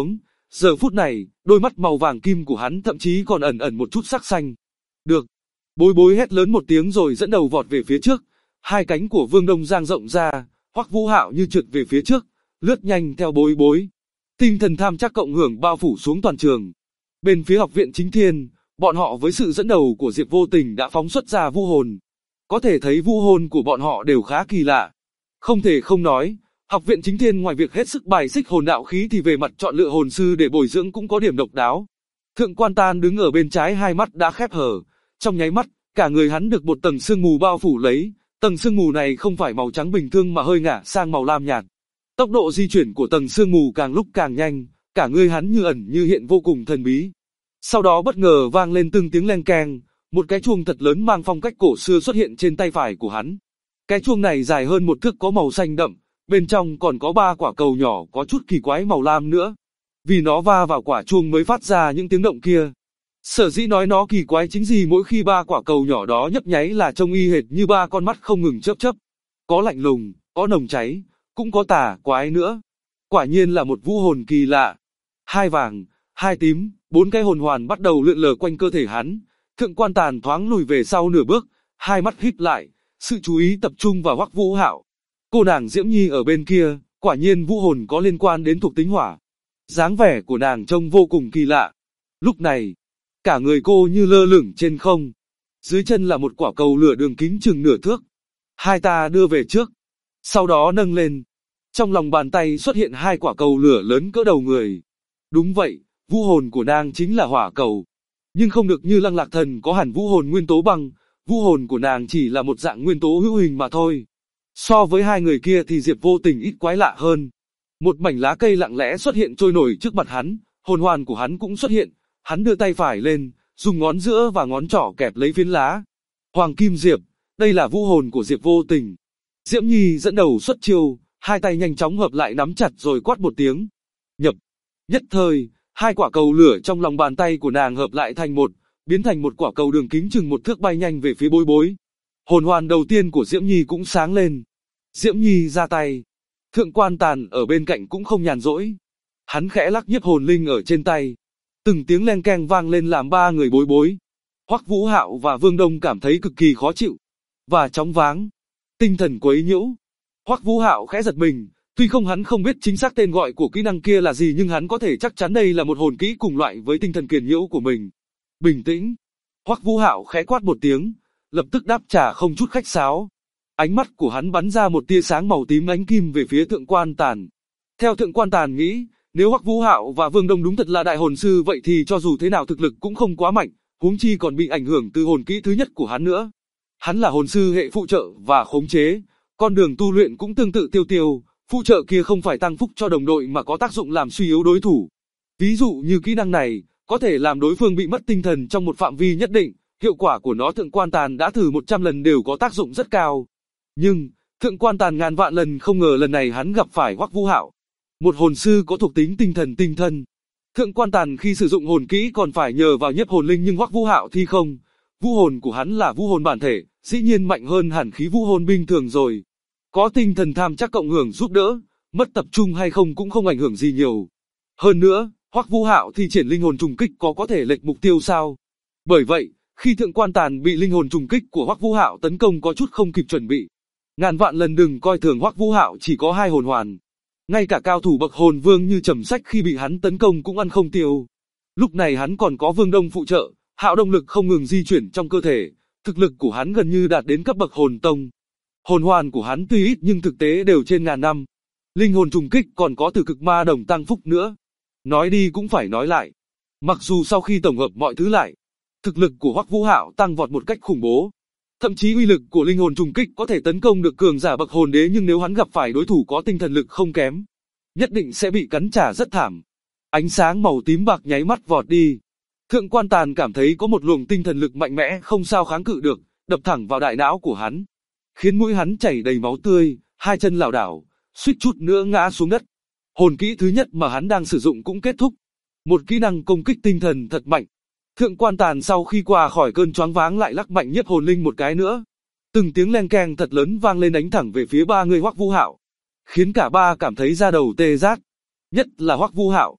Giờ phút này, đôi mắt màu vàng kim của hắn thậm chí còn ẩn ẩn một chút sắc xanh. Được. Bối Bối hét lớn một tiếng rồi dẫn đầu vọt về phía trước. Hai cánh của Vương Đông dang rộng ra, Hoắc Vũ Hạo như trượt về phía trước, lướt nhanh theo Bối Bối. Tinh thần tham chắc cộng hưởng bao phủ xuống toàn trường. Bên phía học viện Chính Thiên, bọn họ với sự dẫn đầu của Diệp Vô Tình đã phóng xuất ra vũ hồn. Có thể thấy vũ hồn của bọn họ đều khá kỳ lạ. Không thể không nói, học viện Chính Thiên ngoài việc hết sức bài xích hồn đạo khí thì về mặt chọn lựa hồn sư để bồi dưỡng cũng có điểm độc đáo. Thượng Quan Tan đứng ở bên trái, hai mắt đã khép hờ, trong nháy mắt, cả người hắn được một tầng sương mù bao phủ lấy, tầng sương mù này không phải màu trắng bình thường mà hơi ngả sang màu lam nhạt. Tốc độ di chuyển của tầng sương mù càng lúc càng nhanh, cả người hắn như ẩn như hiện vô cùng thần bí. Sau đó bất ngờ vang lên từng tiếng leng keng, một cái chuông thật lớn mang phong cách cổ xưa xuất hiện trên tay phải của hắn. Cái chuông này dài hơn một thước, có màu xanh đậm, bên trong còn có 3 quả cầu nhỏ có chút kỳ quái màu lam nữa. Vì nó va vào quả chuông mới phát ra những tiếng động kia. Sở dĩ nói nó kỳ quái chính vì mỗi khi 3 quả cầu nhỏ đó nhấp nháy là trông y hệt như 3 con mắt không ngừng chớp chớp. Có lạnh lùng, có nồng cháy, cũng có tà quái nữa. Quả nhiên là một vũ hồn kỳ lạ. 2 vàng, 2 tím, 4 cái hồn hoàn bắt đầu lượn lờ quanh cơ thể hắn. Thượng Quan Tàn thoáng lùi về sau nửa bước, hai mắt híp lại, sự chú ý tập trung vào Hoắc Vũ Hạo. Cô nàng Diễm Nhi ở bên kia, quả nhiên vũ hồn có liên quan đến thuộc tính hỏa. Dáng vẻ của nàng trông vô cùng kỳ lạ. Lúc này, cả người cô như lơ lửng trên không. Dưới chân là một quả cầu lửa đường kính chừng nửa thước. Hai ta đưa về trước, sau đó nâng lên. Trong lòng bàn tay xuất hiện 2 quả cầu lửa lớn cỡ đầu người. Đúng vậy, vũ hồn của nàng chính là hỏa cầu. Nhưng không được như Lăng Lạc Thần có hẳn vũ hồn nguyên tố băng, vũ hồn của nàng chỉ là một dạng nguyên tố hữu hình mà thôi. So với hai người kia thì Diệp Vô Tình ít quái lạ hơn. Một mảnh lá cây lặng lẽ xuất hiện trôi nổi trước mặt hắn, hồn hoàn của hắn cũng xuất hiện, hắn đưa tay phải lên, dùng ngón giữa và ngón trỏ kẹp lấy phiến lá. Hoàng Kim Diệp, đây là vũ hồn của Diệp Vô Tình. Diễm Nhi dẫn đầu xuất chiêu, hai tay nhanh chóng hợp lại nắm chặt rồi quát một tiếng. Nhập. Nhất thời, 2 quả cầu lửa trong lòng bàn tay của nàng hợp lại thành một, biến thành một quả cầu đường kính chừng 1 thước bay nhanh về phía Bối Bối. Hồn hoàn đầu tiên của Diễm Nhi cũng sáng lên. Diễm Nhi ra tay. Thượng Quan Tàn ở bên cạnh cũng không nhàn rỗi. Hắn khẽ lắc nhiếp hồn linh ở trên tay. Từng tiếng len keng vang lên làm 3 người Bối Bối, Hoắc Vũ Hạo và Vương Đông cảm thấy cực kỳ khó chịu và chóng váng. Tinh thần quấy nhiễu. Hoắc Vũ Hạo khẽ giật mình, tuy hắn không biết chính xác tên gọi của kỹ năng kia là gì nhưng hắn có thể chắc chắn đây là một hồn kỹ cùng loại với tinh thần kiền nhiễu của mình. Bình tĩnh. Hoắc Vũ Hạo khẽ quát một tiếng, lập tức đáp trả không chút khách sáo. Ánh mắt của hắn bắn ra một tia sáng màu tím ánh kim về phía Thượng Quan Tàn. Theo Thượng Quan Tàn nghĩ, nếu Hoắc Vũ Hạo và Vương Đông đúng thật là đại hồn sư vậy thì cho dù thế nào thực lực cũng không quá mạnh, huống chi còn bị ảnh hưởng từ hồn kỹ thứ nhất của hắn nữa. Hắn là hồn sư hệ phụ trợ và khống chế, con đường tu luyện cũng tương tự Tiêu Tiêu, phụ trợ kia không phải tăng phúc cho đồng đội mà có tác dụng làm suy yếu đối thủ. Ví dụ như kỹ năng này, có thể làm đối phương bị mất tinh thần trong một phạm vi nhất định, hiệu quả của nó Thượng Quan Tàn đã thử 100 lần đều có tác dụng rất cao. Nhưng, Thượng Quan Tàn ngàn vạn lần không ngờ lần này hắn gặp phải Hoắc Vũ Hạo, một hồn sư có thuộc tính tinh thần tinh thân. Thượng Quan Tàn khi sử dụng hồn kỹ còn phải nhờ vào nhiếp hồn linh nhưng Hoắc Vũ Hạo thì không. Vũ hồn của hắn là vũ hồn bản thể, dĩ nhiên mạnh hơn hẳn khí vũ hồn bình thường rồi. Có tinh thần tham chắc cộng hưởng giúp đỡ, mất tập trung hay không cũng không ảnh hưởng gì nhiều. Hơn nữa, Hoắc Vũ Hạo thi triển linh hồn trùng kích có thể lệch mục tiêu sao? Bởi vậy, khi Thượng Quan Tàn bị linh hồn trùng kích của Hoắc Vũ Hạo tấn công có chút không kịp chuẩn bị. Ngàn vạn lần đừng coi thường Hoắc Vũ Hạo chỉ có 2 hồn hoàn. Ngay cả cao thủ bậc hồn vương như Trầm Sách khi bị hắn tấn công cũng ăn không tiêu. Lúc này hắn còn có Vương Đông phụ trợ, Hạo động lực không ngừng di chuyển trong cơ thể, thực lực của hắn gần như đạt đến cấp bậc hồn tông. Hồn hoàn của hắn tuy ít nhưng thực tế đều trên ngàn năm. Linh hồn trùng kích còn có từ cực ma đồng tăng phúc nữa. Nói đi cũng phải nói lại. Mặc dù sau khi tổng hợp mọi thứ lại, thực lực của Hoắc Vũ Hạo tăng vọt một cách khủng bố. Thậm chí uy lực của linh hồn trùng kích có thể tấn công được cường giả bậc hồn đế nhưng nếu hắn gặp phải đối thủ có tinh thần lực không kém, nhất định sẽ bị cắn trả rất thảm. Ánh sáng màu tím bạc nháy mắt vọt đi. Thượng Quan Tàn cảm thấy có một luồng tinh thần lực mạnh mẽ không sao kháng cự được, đập thẳng vào đại não của hắn, khiến mũi hắn chảy đầy máu tươi, hai chân lảo đảo, suýt chút nữa ngã xuống đất. Hồn kỹ thứ nhất mà hắn đang sử dụng cũng kết thúc. Một kỹ năng công kích tinh thần thật mạnh. Thượng Quan Tàn sau khi qua khỏi cơn choáng váng lại lắc mạnh nhiếp hồn linh một cái nữa. Từng tiếng len keng thật lớn vang lên đánh thẳng về phía 3 người Hoắc Vũ Hạo, khiến cả 3 cảm thấy da đầu tê rát. Nhất là Hoắc Vũ Hạo.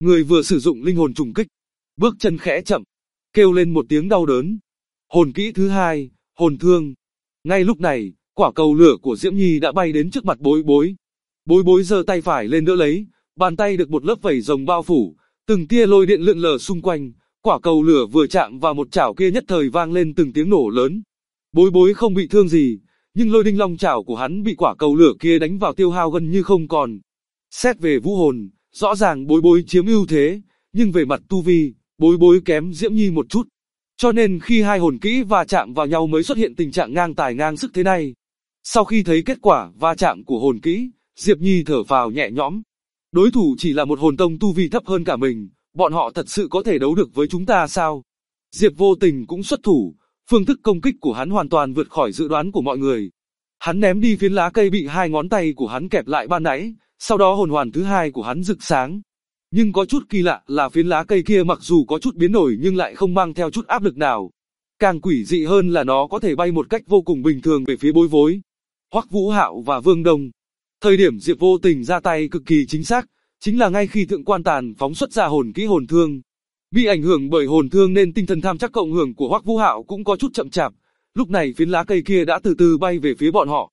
Người vừa sử dụng linh hồn trùng kích, bước chân khẽ chậm, kêu lên một tiếng đau đớn. Hồn kỹ thứ hai, hồn thương. Ngay lúc này, quả cầu lửa của Diễm Nhi đã bay đến trước mặt Bối Bối. Bối Bối giơ tay phải lên đỡ lấy, bàn tay được một lớp vảy rồng bao phủ, từng tia lôi điện lượn lờ xung quanh, quả cầu lửa vừa chạm vào một chảo kia nhất thời vang lên từng tiếng nổ lớn. Bối Bối không bị thương gì, nhưng lôi đinh long chảo của hắn bị quả cầu lửa kia đánh vào tiêu hao gần như không còn. Xét về vũ hồn, rõ ràng Bối Bối chiếm ưu thế, nhưng về mặt tu vi, Bối Bối kém Diễm Nhi một chút. Cho nên khi hai hồn kỹ va chạm vào nhau mới xuất hiện tình trạng ngang tài ngang sức thế này. Sau khi thấy kết quả va chạm của hồn kỹ, Diệp Nhi thở phào nhẹ nhõm. Đối thủ chỉ là một hồn tông tu vi thấp hơn cả mình, bọn họ thật sự có thể đấu được với chúng ta sao? Diệp Vô Tình cũng xuất thủ, phương thức công kích của hắn hoàn toàn vượt khỏi dự đoán của mọi người. Hắn ném đi phiến lá cây bị hai ngón tay của hắn kẹp lại ban nãy, sau đó hồn hoàn thứ hai của hắn rực sáng. Nhưng có chút kỳ lạ là phiến lá cây kia mặc dù có chút biến đổi nhưng lại không mang theo chút áp lực nào. Càng quỷ dị hơn là nó có thể bay một cách vô cùng bình thường về phía Bối Bối, Hoắc Vũ Hạo và Vương Đông. Thời điểm Diệp Vô Tình ra tay cực kỳ chính xác, chính là ngay khi Thượng Quan Tàn phóng xuất ra hồn kỹ hồn thương. Bị ảnh hưởng bởi hồn thương nên tinh thần tham chắc cộng hưởng của Hoắc Vũ Hạo cũng có chút chậm chạp. Lúc này phiến lá cây kia đã từ từ bay về phía bọn họ.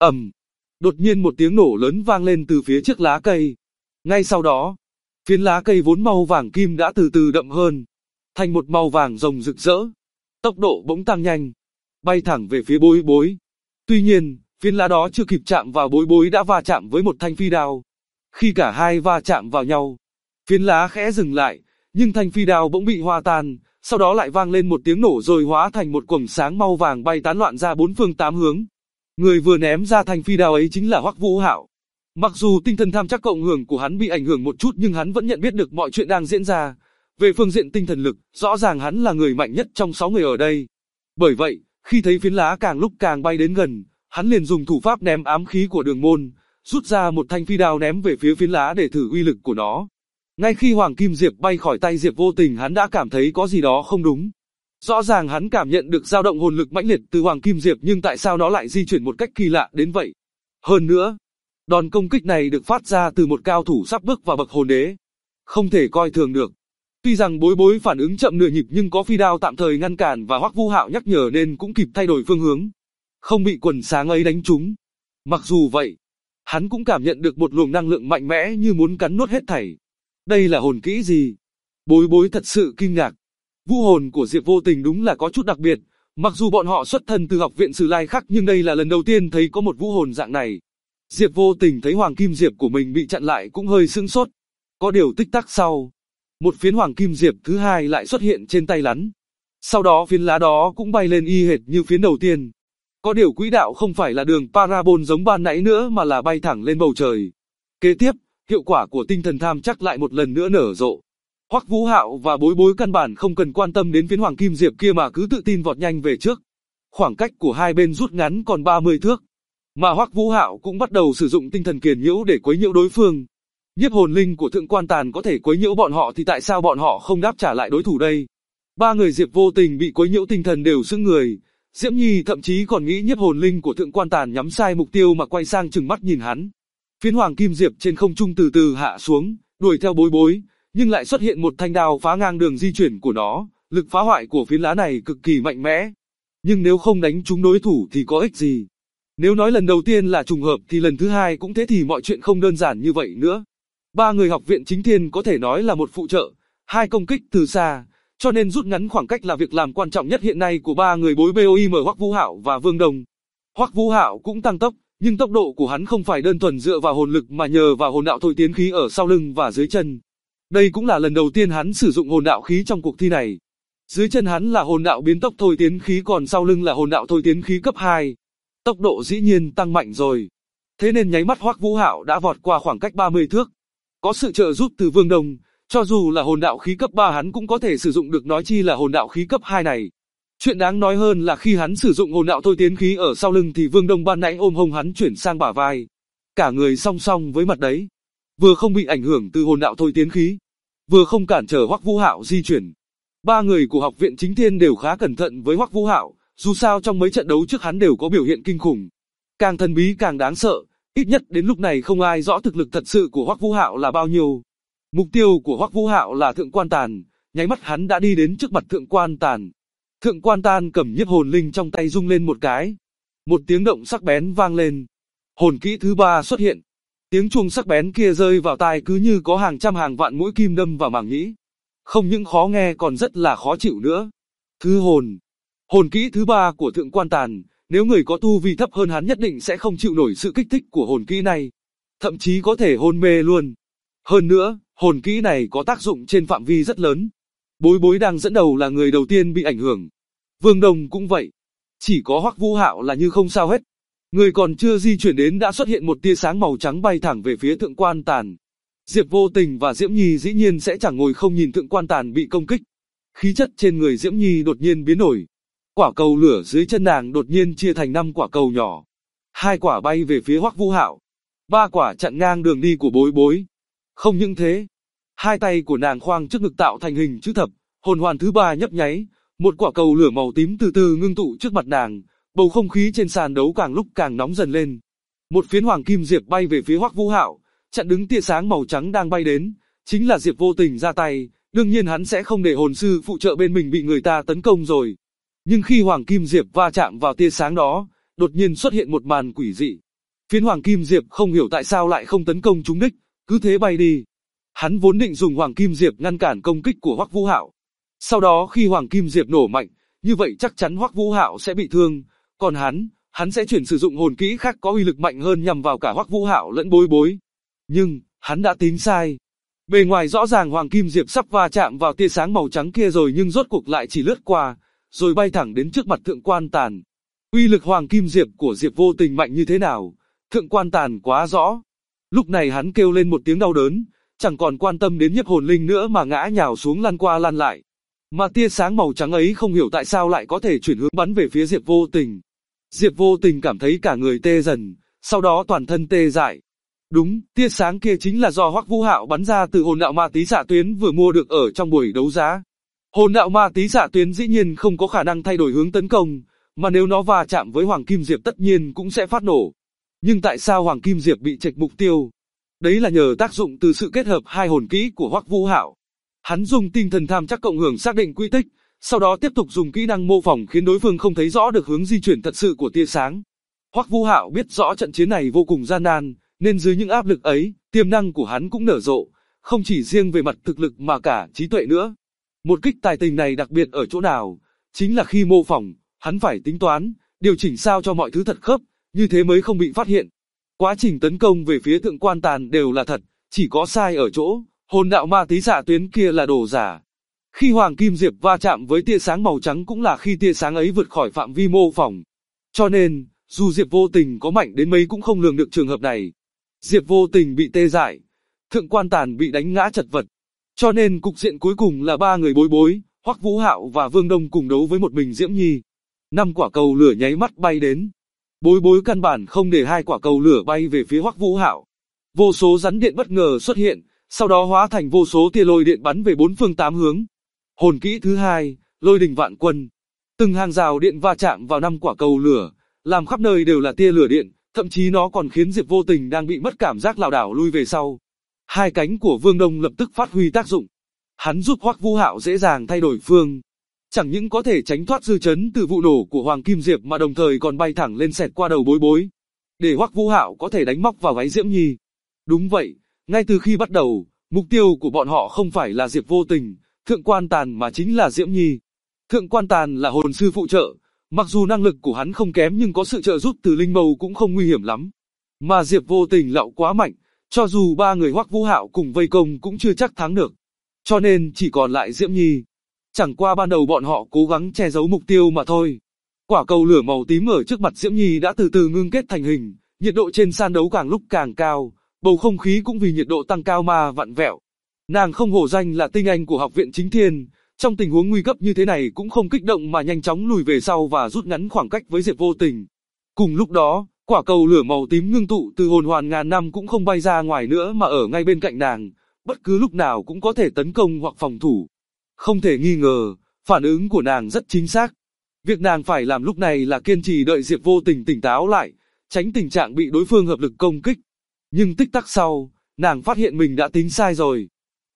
Đột nhiên một tiếng nổ lớn vang lên từ phía trước lá cây. Ngay sau đó, phiến lá cây vốn màu vàng kim đã từ từ đậm hơn, thành một màu vàng rồng rực rỡ. Tốc độ bỗng tăng nhanh, bay thẳng về phía Bối Bối. Tuy nhiên, phiến lá đó chưa kịp chạm vào Bối Bối đã va chạm với một thanh phi đao. Khi cả hai va chạm vào nhau, phiến lá khẽ dừng lại, nhưng thanh phi đao bỗng bị hòa tan, sau đó lại vang lên một tiếng nổ rồi hóa thành một quầng sáng màu vàng bay tán loạn ra bốn phương tám hướng. Người vừa ném ra thanh phi đao ấy chính là Hoắc Vũ Hạo. Mặc dù tinh thần tham chắc cộng hưởng của hắn bị ảnh hưởng một chút nhưng hắn vẫn nhận biết được mọi chuyện đang diễn ra. Về phương diện tinh thần lực, rõ ràng hắn là người mạnh nhất trong 6 người ở đây. Bởi vậy, khi thấy phiến lá càng lúc càng bay đến gần, hắn liền dùng thủ pháp ném ám khí của Đường Môn, rút ra một thanh phi đao ném về phía phiến lá để thử uy lực của nó. Ngay khi Hoàng Kim Diệp bay khỏi tay Diệp Vô Tình hắn đã cảm thấy có gì đó không đúng. Rõ ràng hắn cảm nhận được dao động hồn lực mãnh liệt từ Hoàng Kim Diệp nhưng tại sao nó lại di chuyển một cách kỳ lạ đến vậy? Hơn nữa, đòn công kích này được phát ra từ một cao thủ sắp bước vào bậc hồn đế. Không thể coi thường được. Tuy rằng Bối Bối phản ứng chậm nửa nhịp nhưng có phi đao tạm thời ngăn cản và Hoắc Vũ Hạo nhắc nhở nên cũng kịp thay đổi phương hướng. Không bị quần sáng ấy đánh trúng. Mặc dù vậy, hắn cũng cảm nhận được một luồng năng lượng mạnh mẽ như muốn cắn nuốt hết thảy. Đây là hồn kỹ gì? Bối Bối thật sự kinh ngạc. Vũ hồn của Diệp Vô Tình đúng là có chút đặc biệt. Mặc dù bọn họ xuất thân từ học viện Sử Lai Khắc nhưng đây là lần đầu tiên thấy có một vũ hồn dạng này. Diệp Vô Tình thấy Hoàng Kim Diệp của mình bị chặn lại cũng hơi sững sốt. Có điều tích tắc sau, một phiến Hoàng Kim Diệp thứ hai lại xuất hiện trên tay hắn. Sau đó phiến lá đó cũng bay lên y hệt như phiến đầu tiên. Có điều quỹ đạo không phải là đường parabol giống ban nãy nữa mà là bay thẳng lên bầu trời. Kế tiếp, hiệu quả của tinh thần tham chắc lại một lần nữa nở rộ. Hoắc Vũ Hạo và Bối Bối căn bản không cần quan tâm đến phiến Hoàng Kim Diệp kia mà cứ tự tin vọt nhanh về trước. Khoảng cách của hai bên rút ngắn còn 30 thước. Mà Hoắc Vũ Hạo cũng bắt đầu sử dụng tinh thần kiền nhiễu để quấy nhiễu đối phương. Nhiếp hồn linh của Thượng Quan Tàn có thể quấy nhiễu bọn họ thì tại sao bọn họ không đáp trả lại đối thủ đây? Ba người Diệp Vô Tình bị quấy nhiễu tinh thần đều sững người. Diễm Nhi thậm chí còn nghĩ nhiếp hồn linh của Thượng Quan Tàn nhắm sai mục tiêu mà quay sang trừng mắt nhìn hắn. Phiến Hoàng Kim Diệp trên không trung từ từ hạ xuống, đuổi theo Bối Bối, nhưng lại xuất hiện một thanh đao phá ngang đường di chuyển của nó. Lực phá hoại của phiến lá này cực kỳ mạnh mẽ. Nhưng nếu không đánh trúng đối thủ thì có ích gì? Nếu nói lần đầu tiên là trùng hợp thì lần thứ hai cũng thế thì mọi chuyện không đơn giản như vậy nữa. Ba người học viện Chính Thiên có thể nói là một phụ trợ, hai công kích từ xa, cho nên rút ngắn khoảng cách là việc làm quan trọng nhất hiện nay của ba người Bối BOIM Hoắc Vũ Hạo và Vương Đông. Hoắc Vũ Hạo cũng tăng tốc, nhưng tốc độ của hắn không phải đơn thuần dựa vào hồn lực mà nhờ vào hồn đạo thôi tiến khí ở sau lưng và dưới chân. Đây cũng là lần đầu tiên hắn sử dụng hồn đạo khí trong cuộc thi này. Dưới chân hắn là hồn đạo biến tốc thôi tiến khí còn sau lưng là hồn đạo thôi tiến khí cấp 2. Tốc độ dĩ nhiên tăng mạnh rồi. Thế nên nháy mắt Hoắc Vũ Hạo đã vọt qua khoảng cách 30 thước. Có sự trợ giúp từ Vương Đông, cho dù là hồn đạo khí cấp 3 hắn cũng có thể sử dụng được nói chi là hồn đạo khí cấp 2 này. Chuyện đáng nói hơn là khi hắn sử dụng hồn đạo thôi tiến khí ở sau lưng thì Vương Đông ban nãy ôm hông hắn chuyển sang bả vai. Cả người song song với mặt đấy. Vừa không bị ảnh hưởng từ hồn đạo thôi tiến khí, vừa không cản trở Hoắc Vũ Hạo di chuyển. Ba người của học viện Chính Thiên đều khá cẩn thận với Hoắc Vũ Hạo, dù sao trong mấy trận đấu trước hắn đều có biểu hiện kinh khủng. Càng thần bí càng đáng sợ, ít nhất đến lúc này không ai rõ thực lực thật sự của Hoắc Vũ Hạo là bao nhiêu. Mục tiêu của Hoắc Vũ Hạo là Thượng Quan Tàn, nháy mắt hắn đã đi đến trước mặt Thượng Quan Tàn. Thượng Quan Tàn cầm nhiếp hồn linh trong tay rung lên một cái. Một tiếng động sắc bén vang lên. Hồn kỹ thứ 3 xuất hiện. Tiếng chuông sắc bén kia rơi vào tai cứ như có hàng trăm hàng vạn mũi kim đâm vào màng nhĩ. Không những khó nghe còn rất là khó chịu nữa. Thứ hồn. Hồn kỹ thứ 3 của Thượng Quan Tàn, nếu người có tu vi thấp hơn hắn nhất định sẽ không chịu nổi sự kích thích của hồn kỹ này. Thậm chí có thể hôn mê luôn. Hơn nữa, hồn kỹ này có tác dụng trên phạm vi rất lớn. Bối Bối đang dẫn đầu là người đầu tiên bị ảnh hưởng. Vương Đông cũng vậy. Chỉ có Hoắc Vũ Hạo là như không sao hết. Người còn chưa di chuyển đến đã xuất hiện một tia sáng màu trắng bay thẳng về phía Thượng Quan Tàn. Diệp Vô Tình và Diễm Nhi dĩ nhiên sẽ chẳng ngồi không nhìn Thượng Quan Tàn bị công kích. Khí chất trên người Diễm Nhi đột nhiên biến đổi. Quả cầu lửa dưới chân nàng đột nhiên chia thành 5 quả cầu nhỏ. 2 quả bay về phía Hoắc Vũ Hạo. 3 quả chặn ngang đường đi của Bối Bối. Không những thế, 2 tay của nàng khoang trước ngực tạo thành hình chữ thập, hồn hoàn thứ 3 nhấp nháy, một quả cầu lửa màu tím từ từ ngưng tụ trước mặt nàng, bầu không khí trên sàn đấu càng lúc càng nóng dần lên. Một phiến hoàng kim diệp bay về phía Hoắc Vũ Hạo, chặn đứng tia sáng màu trắng đang bay đến, chính là Diệp Vô Tình ra tay, đương nhiên hắn sẽ không để hồn sư phụ trợ bên mình bị người ta tấn công rồi. Nhưng khi hoàng kim diệp va chạm vào tia sáng đó, đột nhiên xuất hiện một màn quỷ dị. Phiến hoàng kim diệp không hiểu tại sao lại không tấn công trúng đích, cứ thế bay đi. Hắn vốn định dùng hoàng kim diệp ngăn cản công kích của Hoắc Vũ Hạo. Sau đó khi hoàng kim diệp nổ mạnh, như vậy chắc chắn Hoắc Vũ Hạo sẽ bị thương, còn hắn sẽ chuyển sử dụng hồn kỹ khác có uy lực mạnh hơn nhằm vào cả Hoắc Vũ Hạo lẫn Bối Bối. Nhưng, hắn đã tính sai. Bề ngoài rõ ràng hoàng kim diệp sắp va chạm vào tia sáng màu trắng kia rồi nhưng rốt cuộc lại chỉ lướt qua, rồi bay thẳng đến trước mặt Thượng Quan Tàn. Uy lực hoàng kim diệp của Diệp Vô Tình mạnh như thế nào, Thượng Quan Tàn quá rõ. Lúc này hắn kêu lên một tiếng đau đớn, chẳng còn quan tâm đến nhiếp hồn linh nữa mà ngã nhào xuống lăn qua lăn lại. Mà tia sáng màu trắng ấy không hiểu tại sao lại có thể chuyển hướng bắn về phía Diệp Vô Tình. Diệp Vô Tình cảm thấy cả người tê dần, sau đó toàn thân tê dại. Đúng, tia sáng kia chính là do Hoắc Vũ Hạo bắn ra từ hồn đạo ma tí xạ tuyến vừa mua được ở trong buổi đấu giá. Hồn đạo ma tí xạ tuyến dĩ nhiên không có khả năng thay đổi hướng tấn công, mà nếu nó va chạm với Hoàng Kim Diệp tất nhiên cũng sẽ phát nổ. Nhưng tại sao Hoàng Kim Diệp bị chệch mục tiêu? Đấy là nhờ tác dụng từ sự kết hợp hai hồn kỹ của Hoắc Vũ Hạo. Hắn dùng tinh thần tham chắc cộng hưởng xác định quỹ tích, sau đó tiếp tục dùng kỹ năng mô phỏng khiến đối phương không thấy rõ được hướng di chuyển thật sự của tia sáng. Hoắc Vũ Hạo biết rõ trận chiến này vô cùng gian nan, nên dưới những áp lực ấy, tiềm năng của hắn cũng nở rộ, không chỉ riêng về mặt thực lực mà cả trí tuệ nữa. Một kích tài tình này đặc biệt ở chỗ nào? Chính là khi mô phỏng, hắn phải tính toán, điều chỉnh sao cho mọi thứ thật khớp, như thế mới không bị phát hiện. Quá trình tấn công về phía Thượng Quan Tàn đều là thật, chỉ có sai ở chỗ, hồn đạo ma tí xạ tuyến kia là đồ giả. Khi Hoàng Kim Diệp va chạm với tia sáng màu trắng cũng là khi tia sáng ấy vượt khỏi phạm vi mô phỏng. Cho nên, dù Diệp Vô Tình có mạnh đến mấy cũng không lường được trường hợp này. Diệp Vô Tình bị tê dại, Thượng Quan Tàn bị đánh ngã chật vật. Cho nên cục diện cuối cùng là ba người Bối Bối, Hoắc Vũ Hạo và Vương Đông cùng đấu với một mình Diễm Nhi. 5 quả cầu lửa nháy mắt bay đến. Bối Bối căn bản không để 2 quả cầu lửa bay về phía Hoắc Vũ Hạo. Vô số rắn điện bất ngờ xuất hiện, sau đó hóa thành vô số tia lôi điện bắn về 4 phương 8 hướng. Hồn kỹ thứ 2, Lôi Đình Vạn Quân. Từng hàng rào điện va chạm vào 5 quả cầu lửa, làm khắp nơi đều là tia lửa điện, thậm chí nó còn khiến Diệp Vô Tình đang bị mất cảm giác lảo đảo lui về sau. Hai cánh của Vương Đông lập tức phát huy tác dụng. Hắn giúp Hoắc Vũ Hạo dễ dàng thay đổi phương. Chẳng những có thể tránh thoát dư chấn từ vụ nổ của Hoàng Kim Diệp mà đồng thời còn bay thẳng lên xẹt qua đầu Bối Bối. Để Hoắc Vũ Hạo có thể đánh móc vào gáy Diễm Nhi. Đúng vậy, ngay từ khi bắt đầu, mục tiêu của bọn họ không phải là Diệp Vô Tình, Thượng Quan Tàn mà chính là Diễm Nhi. Thượng Quan Tàn là hồn sư phụ trợ, mặc dù năng lực của hắn không kém nhưng có sự trợ giúp từ linh mâu cũng không nguy hiểm lắm. Mà Diệp Vô Tình lạo quá mạnh, cho dù ba người Hoắc Vũ Hạo cùng vây công cũng chưa chắc thắng được. Cho nên chỉ còn lại Diễm Nhi. Chẳng qua ban đầu bọn họ cố gắng che giấu mục tiêu mà thôi. Quả cầu lửa màu tím ở trước mặt Diễm Nhi đã từ từ ngưng kết thành hình, nhiệt độ trên sàn đấu càng lúc càng cao, bầu không khí cũng vì nhiệt độ tăng cao mà vặn vẹo. Nàng không hổ danh là tinh anh của học viện Chính Thiên, trong tình huống nguy cấp như thế này cũng không kích động mà nhanh chóng lùi về sau và rút ngắn khoảng cách với Diệp Vô Tình. Cùng lúc đó, quả cầu lửa màu tím ngưng tụ từ hồn hoàn ngàn năm cũng không bay ra ngoài nữa mà ở ngay bên cạnh nàng, bất cứ lúc nào cũng có thể tấn công hoặc phòng thủ. Không thể nghi ngờ, phản ứng của nàng rất chính xác. Việc nàng phải làm lúc này là kiên trì đợi Diệp Vô Tình tỉnh táo lại, tránh tình trạng bị đối phương hợp lực công kích. Nhưng tích tắc sau, nàng phát hiện mình đã tính sai rồi.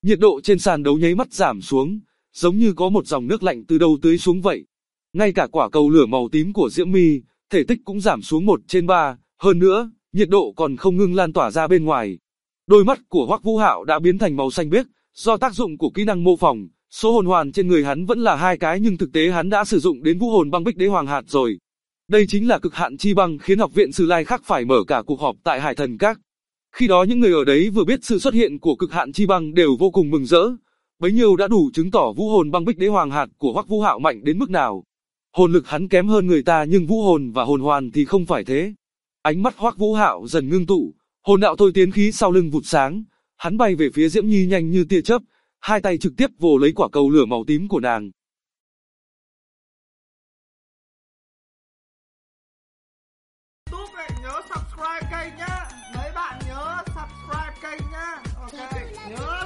Nhiệt độ trên sàn đấu nháy mắt giảm xuống, giống như có một dòng nước lạnh từ đâu tưới xuống vậy. Ngay cả quả cầu lửa màu tím của Diễm My, thể tích cũng giảm xuống 1/3, hơn nữa, nhiệt độ còn không ngừng lan tỏa ra bên ngoài. Đôi mắt của Hoắc Vũ Hạo đã biến thành màu xanh biếc, do tác dụng của kỹ năng mô phỏng, số hồn hoàn trên người hắn vẫn là 2 cái nhưng thực tế hắn đã sử dụng đến vũ hồn băng bích đế hoàng hạt rồi. Đây chính là cực hạn chi băng khiến học viện Sử Lai Khắc phải mở cả cuộc họp tại Hải Thần Các. Khi đó những người ở đấy vừa biết sự xuất hiện của cực hạn chi băng đều vô cùng mừng rỡ, bấy nhiêu đã đủ chứng tỏ vũ hồn băng bích đế hoàng hạt của Hoắc Vũ Hạo mạnh đến mức nào. Hồn lực hắn kém hơn người ta nhưng vũ hồn và hồn hoàn thì không phải thế. Ánh mắt Hoắc Vũ Hạo dần ngưng tụ, hồn đạo thôi tiến khí sau lưng vụt sáng, hắn bay về phía Diễm Nhi nhanh như tia chớp, hai tay trực tiếp vồ lấy quả cầu lửa màu tím của nàng. Nhớ subscribe kênh nhá, mấy bạn nhớ subscribe kênh nhá. Ok, nhớ.